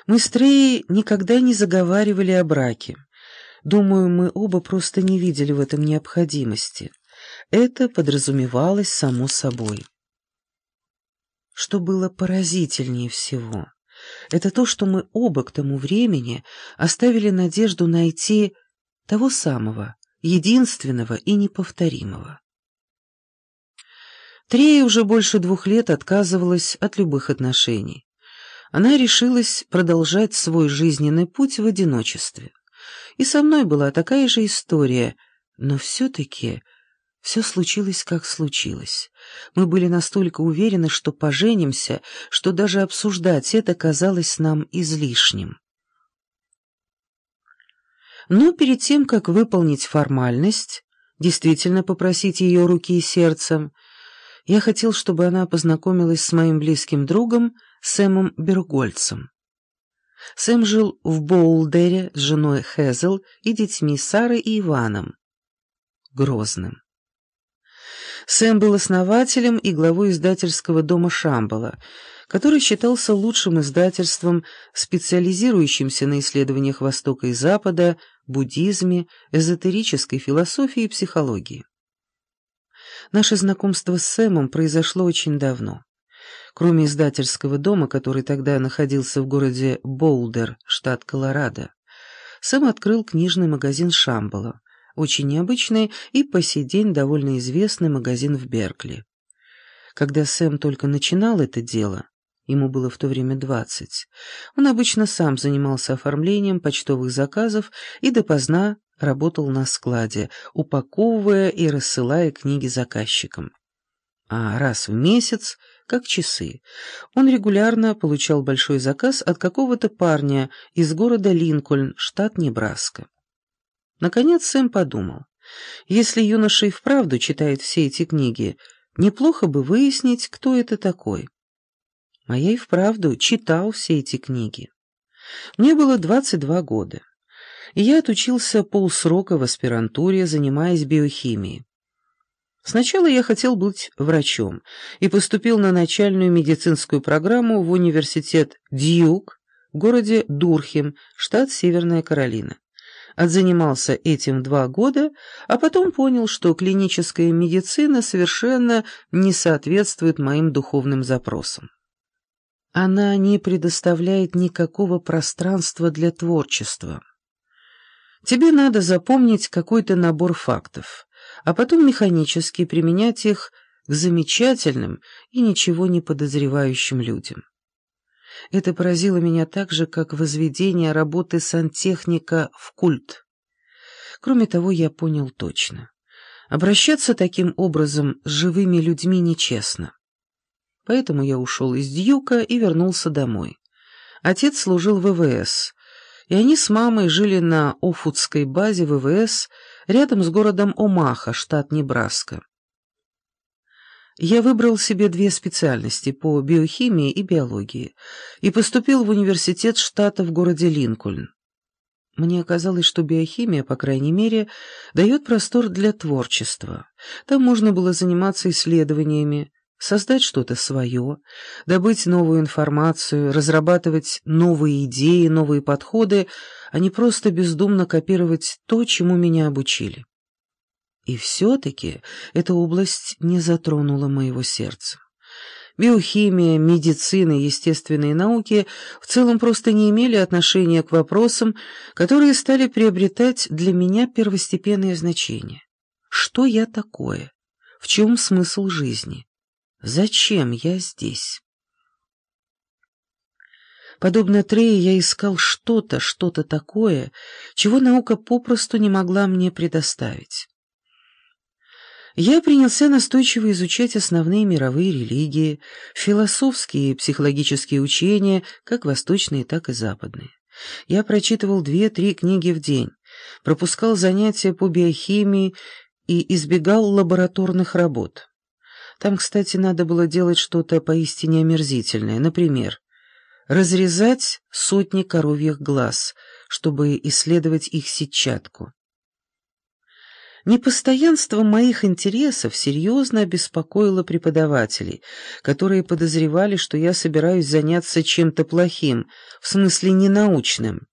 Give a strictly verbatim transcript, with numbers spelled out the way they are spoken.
Мы с Трей никогда не заговаривали о браке. Думаю, мы оба просто не видели в этом необходимости. Это подразумевалось само собой. Что было поразительнее всего, это то, что мы оба к тому времени оставили надежду найти того самого, единственного и неповторимого. Трея уже больше двух лет отказывалась от любых отношений. Она решилась продолжать свой жизненный путь в одиночестве. И со мной была такая же история, но все-таки все случилось, как случилось. Мы были настолько уверены, что поженимся, что даже обсуждать это казалось нам излишним. Но перед тем, как выполнить формальность, действительно попросить ее руки и сердца, я хотел, чтобы она познакомилась с моим близким другом Сэмом Бергольцем. Сэм жил в Боулдере с женой Хезел и детьми Сарой и Иваном. Грозным. Сэм был основателем и главой издательского дома Шамбала, который считался лучшим издательством, специализирующимся на исследованиях Востока и Запада, буддизме, эзотерической философии и психологии. Наше знакомство с Сэмом произошло очень давно. Кроме издательского дома, который тогда находился в городе Боулдер, штат Колорадо, Сэм открыл книжный магазин Шамбала, очень необычный и по сей день довольно известный магазин в Беркли. Когда Сэм только начинал это дело, ему было в то время двадцать, он обычно сам занимался оформлением почтовых заказов и допоздна работал на складе, упаковывая и рассылая книги заказчикам. А раз в месяц, как часы, он регулярно получал большой заказ от какого-то парня из города Линкольн, штат Небраска. Наконец Сэм подумал, если юноша и вправду читает все эти книги, неплохо бы выяснить, кто это такой. А я и вправду читал все эти книги. Мне было двадцать два года, и я отучился полсрока в аспирантуре, занимаясь биохимией. Сначала я хотел быть врачом и поступил на начальную медицинскую программу в университет Дьюк в городе Дурхем, штат Северная Каролина. Отзанимался этим два года, а потом понял, что клиническая медицина совершенно не соответствует моим духовным запросам. Она не предоставляет никакого пространства для творчества. Тебе надо запомнить какой-то набор фактов, а потом механически применять их к замечательным и ничего не подозревающим людям. Это поразило меня так же, как возведение работы сантехника в культ. Кроме того, я понял точно. Обращаться таким образом с живыми людьми нечестно. Поэтому я ушел из Дьюка и вернулся домой. Отец служил в ВВС, и они с мамой жили на Офутской базе ВВС рядом с городом Омаха, штат Небраска. Я выбрал себе две специальности по биохимии и биологии и поступил в университет штата в городе Линкольн. Мне казалось, что биохимия, по крайней мере, дает простор для творчества. Там можно было заниматься исследованиями, создать что-то свое, добыть новую информацию, разрабатывать новые идеи, новые подходы, а не просто бездумно копировать то, чему меня обучили. И все-таки эта область не затронула моего сердца. Биохимия, медицина и естественные науки в целом просто не имели отношения к вопросам, которые стали приобретать для меня первостепенное значение. Что я такое? В чем смысл жизни? Зачем я здесь? Подобно Трее, я искал что-то, что-то такое, чего наука попросту не могла мне предоставить. Я принялся настойчиво изучать основные мировые религии, философские и психологические учения, как восточные, так и западные. Я прочитывал две-три книги в день, пропускал занятия по биохимии и избегал лабораторных работ. Там, кстати, надо было делать что-то поистине омерзительное, например, разрезать сотни коровьих глаз, чтобы исследовать их сетчатку. Непостоянство моих интересов серьезно обеспокоило преподавателей, которые подозревали, что я собираюсь заняться чем-то плохим, в смысле ненаучным.